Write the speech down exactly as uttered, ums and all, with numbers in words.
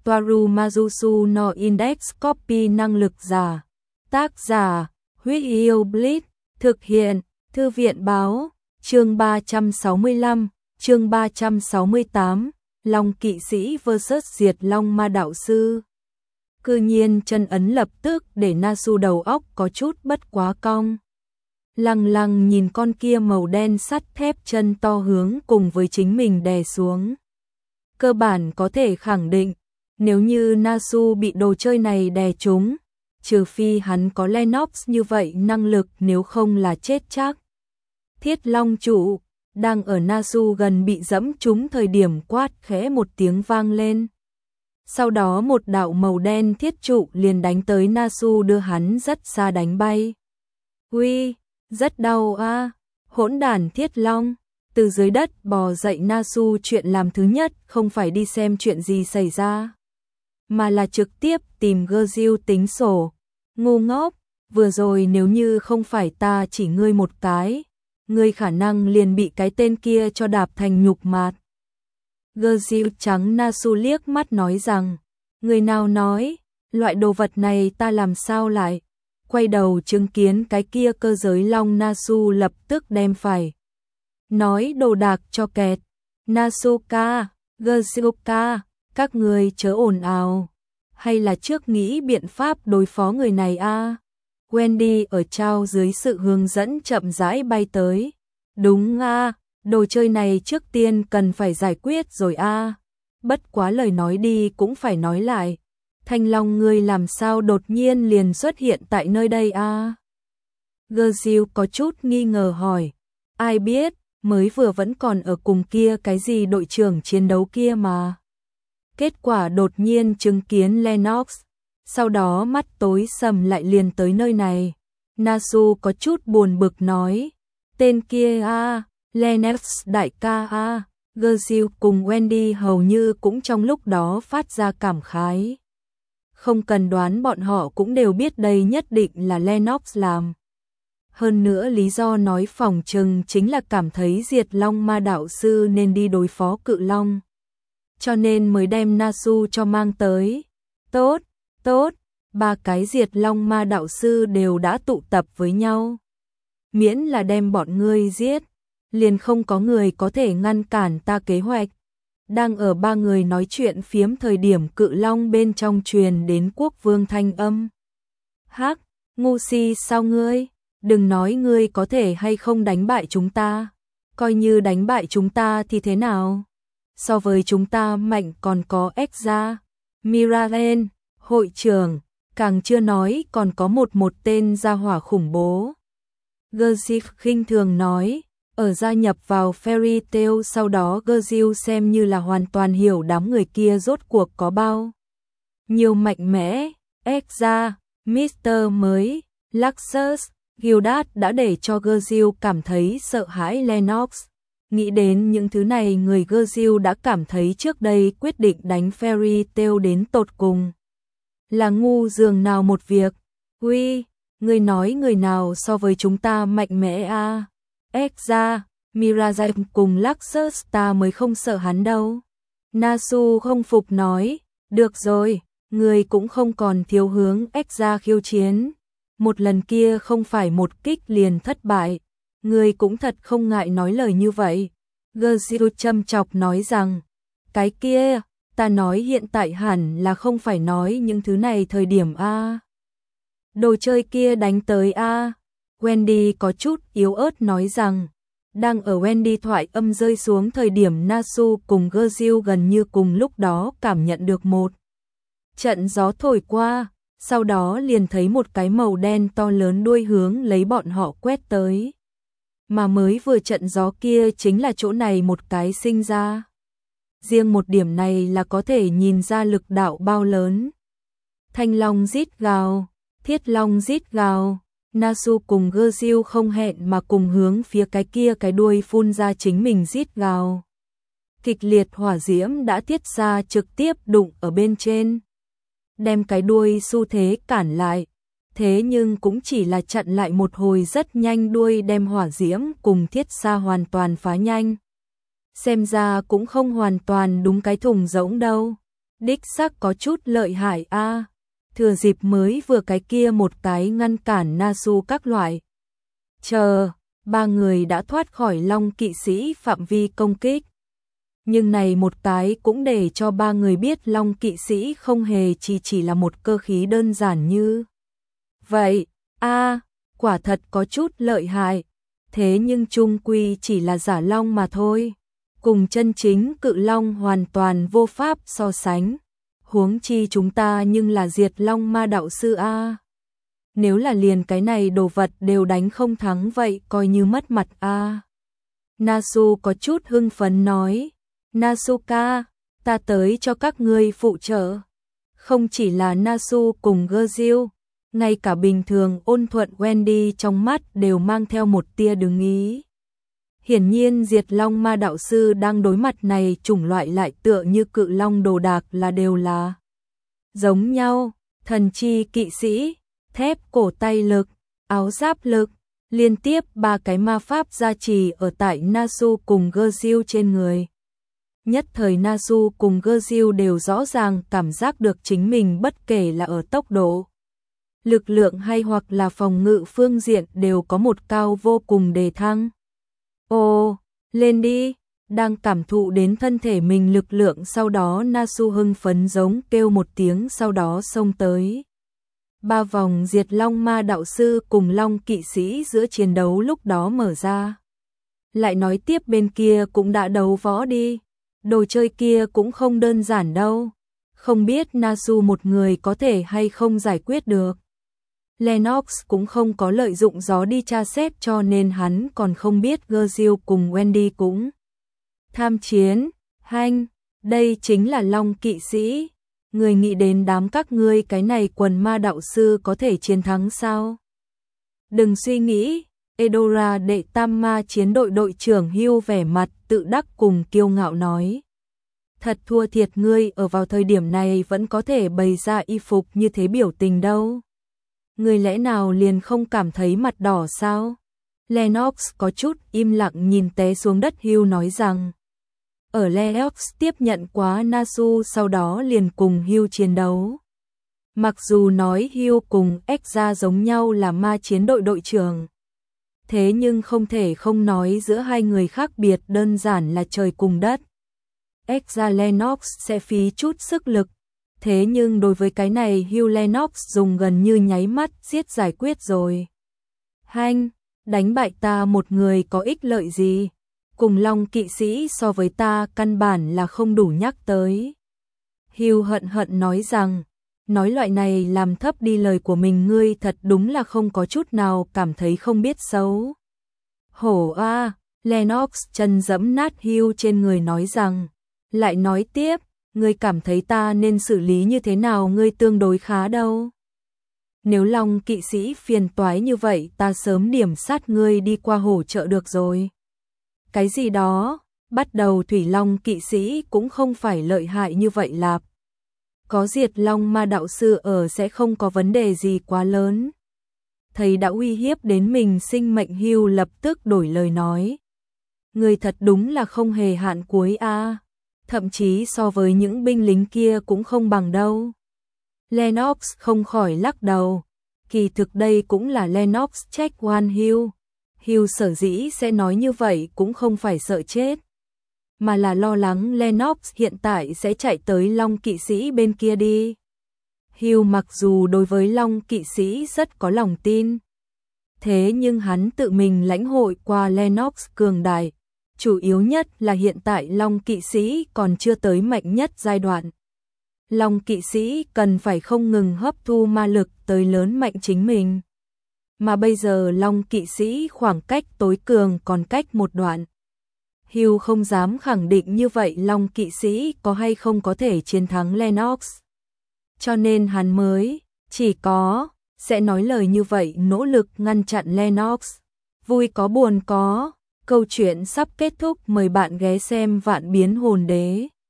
Toaru Majusu no Index Copy năng lực giả. Tác giả, Huyết Yêu Blitz, thực hiện, Thư viện báo, chương ba trăm sáu mươi lăm, chương ba trăm sáu mươi tám, Long kỵ sĩ versus Diệt Long ma đạo sư. Cư nhiên chân ấn lập tức để Nasu đầu óc có chút bất quá cong. Lăng lăng nhìn con kia màu đen sắt thép chân to hướng cùng với chính mình đè xuống. Cơ bản có thể khẳng định, nếu như Nasu bị đồ chơi này đè trúng, trừ phi hắn có Lennox như vậy năng lực, nếu không là chết chắc. Thiết Long trụ, đang ở Nasu gần bị dẫm trúng thời điểm quát khẽ một tiếng vang lên. Sau đó một đạo màu đen thiết trụ liền đánh tới Nasu, đưa hắn rất xa đánh bay. Uy, rất đau a, à. Hỗn đản Thiết Long. Từ dưới đất bò dậy Nasu, chuyện làm thứ nhất không phải đi xem chuyện gì xảy ra, mà là trực tiếp tìm Gerziu tính sổ. Ngu ngốc, vừa rồi nếu như không phải ta chỉ ngươi một cái, ngươi khả năng liền bị cái tên kia cho đạp thành nhục mạt. Gerziu trắng Nasu liếc mắt nói rằng, người nào nói, loại đồ vật này ta làm sao lại. Quay đầu chứng kiến cái kia cơ giới long, Nasu lập tức đem phải nói đồ đạc cho kẹt. Nasuka, Gerziuka, các người chớ ồn ào, hay là trước nghĩ biện pháp đối phó người này a? À? Wendy ở trao dưới sự hướng dẫn chậm rãi bay tới. Đúng a, à, đồ chơi này trước tiên cần phải giải quyết rồi a. À. Bất quá lời nói đi cũng phải nói lại. Thanh Long ngươi làm sao đột nhiên liền xuất hiện tại nơi đây a? À? Gerziu có chút nghi ngờ hỏi. Ai biết, mới vừa vẫn còn ở cùng kia cái gì đội trưởng chiến đấu kia mà. Kết quả đột nhiên chứng kiến Lennox, sau đó mắt tối sầm lại liền tới nơi này. Nasu có chút buồn bực nói, tên kia a, à, Lennox đại ca a. À. Gerziu cùng Wendy hầu như cũng trong lúc đó phát ra cảm khái. Không cần đoán bọn họ cũng đều biết đây nhất định là Lennox làm. Hơn nữa lý do nói phỏng chừng chính là cảm thấy Diệt Long ma đạo sư nên đi đối phó Cự Long, cho nên mới đem Nasu cho mang tới. Tốt, tốt, ba cái Diệt Long ma đạo sư đều đã tụ tập với nhau. Miễn là đem bọn ngươi giết, liền không có người có thể ngăn cản ta kế hoạch. Đang ở ba người nói chuyện phiếm thời điểm, Cự Long bên trong truyền đến Quốc Vương thanh âm. Hắc, ngu si sao ngươi? Đừng nói ngươi có thể hay không đánh bại chúng ta. Coi như đánh bại chúng ta thì thế nào? So với chúng ta mạnh còn có Exra, Miraren, hội trưởng, càng chưa nói còn có một một tên gia hỏa khủng bố. Gerziu khinh thường nói, ở gia nhập vào Fairy Tail sau đó Gerziu xem như là hoàn toàn hiểu đám người kia rốt cuộc có bao nhiều mạnh mẽ. Exra, mít tơ mới, Luxus, Gildas đã để cho Gerziu cảm thấy sợ hãi Lennox. Nghĩ đến những thứ này, người Gerziu đã cảm thấy trước đây quyết định đánh Fairy Tail đến tột cùng là ngu dường nào một việc. Uy, người nói người nào so với chúng ta mạnh mẽ a? À? Exra, Mirajai cùng Luxus ta mới không sợ hắn đâu. Nasu không phục nói, được rồi, người cũng không còn thiếu hướng Exra khiêu chiến. Một lần kia không phải một kích liền thất bại, người cũng thật không ngại nói lời như vậy. Gerziu châm chọc nói rằng, cái kia, ta nói hiện tại hẳn là không phải nói những thứ này thời điểm a. Đồ chơi kia đánh tới a. Wendy có chút yếu ớt nói rằng, đang ở Wendy thoại âm rơi xuống thời điểm, Nasu cùng Gerziu gần như cùng lúc đó cảm nhận được một trận gió thổi qua. Sau đó liền thấy một cái màu đen to lớn đuôi hướng lấy bọn họ quét tới. Mà mới vừa trận gió kia chính là chỗ này một cái sinh ra. Riêng một điểm này là có thể nhìn ra lực đạo bao lớn. Thanh Long rít gào, Thiết Long rít gào, Nasu cùng Gerziu không hẹn mà cùng hướng phía cái kia cái đuôi phun ra chính mình rít gào. Kịch liệt hỏa diễm đã tiết ra trực tiếp đụng ở bên trên, đem cái đuôi xu thế cản lại, thế nhưng cũng chỉ là chặn lại một hồi, rất nhanh đuôi đem hỏa diễm cùng thiết xa hoàn toàn phá nhanh. Xem ra cũng không hoàn toàn đúng cái thùng rỗng đâu. Đích xác có chút lợi hại a. Thừa dịp mới vừa cái kia một cái ngăn cản Nasu các loại. Chờ, ba người đã thoát khỏi Long kỵ sĩ phạm vi công kích. Nhưng này một cái cũng để cho ba người biết Long kỵ sĩ không hề chỉ chỉ là một cơ khí đơn giản như vậy. A, quả thật có chút lợi hại, thế nhưng chung quy chỉ là giả long mà thôi, cùng chân chính cự long hoàn toàn vô pháp so sánh. Huống chi chúng ta nhưng là diệt long ma đạo sư a. Nếu là liền cái này đồ vật đều đánh không thắng vậy coi như mất mặt a. Nasu có chút hưng phấn nói, Nasuka, ta tới cho các ngươi phụ trợ. Không chỉ là Nasu cùng Gazil, ngay cả bình thường ôn thuận Wendy trong mắt đều mang theo một tia đứng ý. Hiển nhiên diệt long ma đạo sư đang đối mặt này chủng loại lại tựa như cự long đồ đạc là đều là giống nhau, thần chi kỵ sĩ, thép cổ tay lực, áo giáp lực, liên tiếp ba cái ma pháp gia trì ở tại Nasu cùng Gazil trên người. Nhất thời Nasu cùng Gazil đều rõ ràng cảm giác được chính mình bất kể là ở tốc độ, lực lượng hay hoặc là phòng ngự phương diện đều có một cao vô cùng đề thăng. Ồ, lên đi, đang cảm thụ đến thân thể mình lực lượng sau đó Nasu hưng phấn giống kêu một tiếng sau đó xông tới. Ba vòng diệt long ma đạo sư cùng long kỵ sĩ giữa chiến đấu lúc đó mở ra. Lại nói tiếp bên kia cũng đã đấu võ đi, đồ chơi kia cũng không đơn giản đâu, không biết Nasu một người có thể hay không giải quyết được. Lennox cũng không có lợi dụng gió đi tra xét cho nên hắn còn không biết Gazil cùng Wendy cũng tham chiến. Hanh, đây chính là long kỵ sĩ. Người nghĩ đến đám các ngươi cái này quần ma đạo sư có thể chiến thắng sao? Đừng suy nghĩ, Edora đệ tam ma chiến đội đội trưởng Hugh vẻ mặt tự đắc cùng kiêu ngạo nói. Thật thua thiệt ngươi ở vào thời điểm này vẫn có thể bày ra y phục như thế biểu tình đâu. Người lẽ nào liền không cảm thấy mặt đỏ sao? Lennox có chút im lặng nhìn té xuống đất Hugh nói rằng. Ở Lennox tiếp nhận quá Nasu sau đó liền cùng Hugh chiến đấu. Mặc dù nói Hugh cùng Exra giống nhau là ma chiến đội đội trưởng. Thế nhưng không thể không nói giữa hai người khác biệt đơn giản là trời cùng đất. Exra Lennox sẽ phí chút sức lực. Thế nhưng đối với cái này Hugh Lennox dùng gần như nháy mắt giết giải quyết rồi. Hanh, đánh bại ta một người có ích lợi gì? Cùng long kỵ sĩ so với ta căn bản là không đủ nhắc tới. Hugh hận hận nói rằng, nói loại này làm thấp đi lời của mình ngươi thật đúng là không có chút nào cảm thấy không biết xấu. Hổ a, Lennox chân giẫm nát Hugh trên người nói rằng, lại nói tiếp, ngươi cảm thấy ta nên xử lý như thế nào ngươi tương đối khá đâu. Nếu long kỵ sĩ phiền toái như vậy ta sớm điểm sát ngươi đi qua hỗ trợ được rồi. Cái gì đó, bắt đầu thủy long kỵ sĩ cũng không phải lợi hại như vậy lạp. Có diệt long ma đạo sư ở sẽ không có vấn đề gì quá lớn. Thầy đã uy hiếp đến mình sinh mệnh Hugh lập tức đổi lời nói. Người thật đúng là không hề hạn cuối a, thậm chí so với những binh lính kia cũng không bằng đâu. Lennox không khỏi lắc đầu, kỳ thực đây cũng là Lennox trách oan Hugh. Hugh sở dĩ sẽ nói như vậy cũng không phải sợ chết, mà là lo lắng Lennox hiện tại sẽ chạy tới long kỵ sĩ bên kia đi. Hugh mặc dù đối với long kỵ sĩ rất có lòng tin, thế nhưng hắn tự mình lãnh hội qua Lennox cường đại, chủ yếu nhất là hiện tại long kỵ sĩ còn chưa tới mạnh nhất giai đoạn. Long kỵ sĩ cần phải không ngừng hấp thu ma lực tới lớn mạnh chính mình. Mà bây giờ long kỵ sĩ khoảng cách tối cường còn cách một đoạn. Hugh không dám khẳng định như vậy long kỵ sĩ có hay không có thể chiến thắng Lennox. Cho nên hắn mới chỉ có sẽ nói lời như vậy nỗ lực ngăn chặn Lennox. Vui có buồn có, câu chuyện sắp kết thúc, mời bạn ghé xem Vạn Biến Hồn Đế.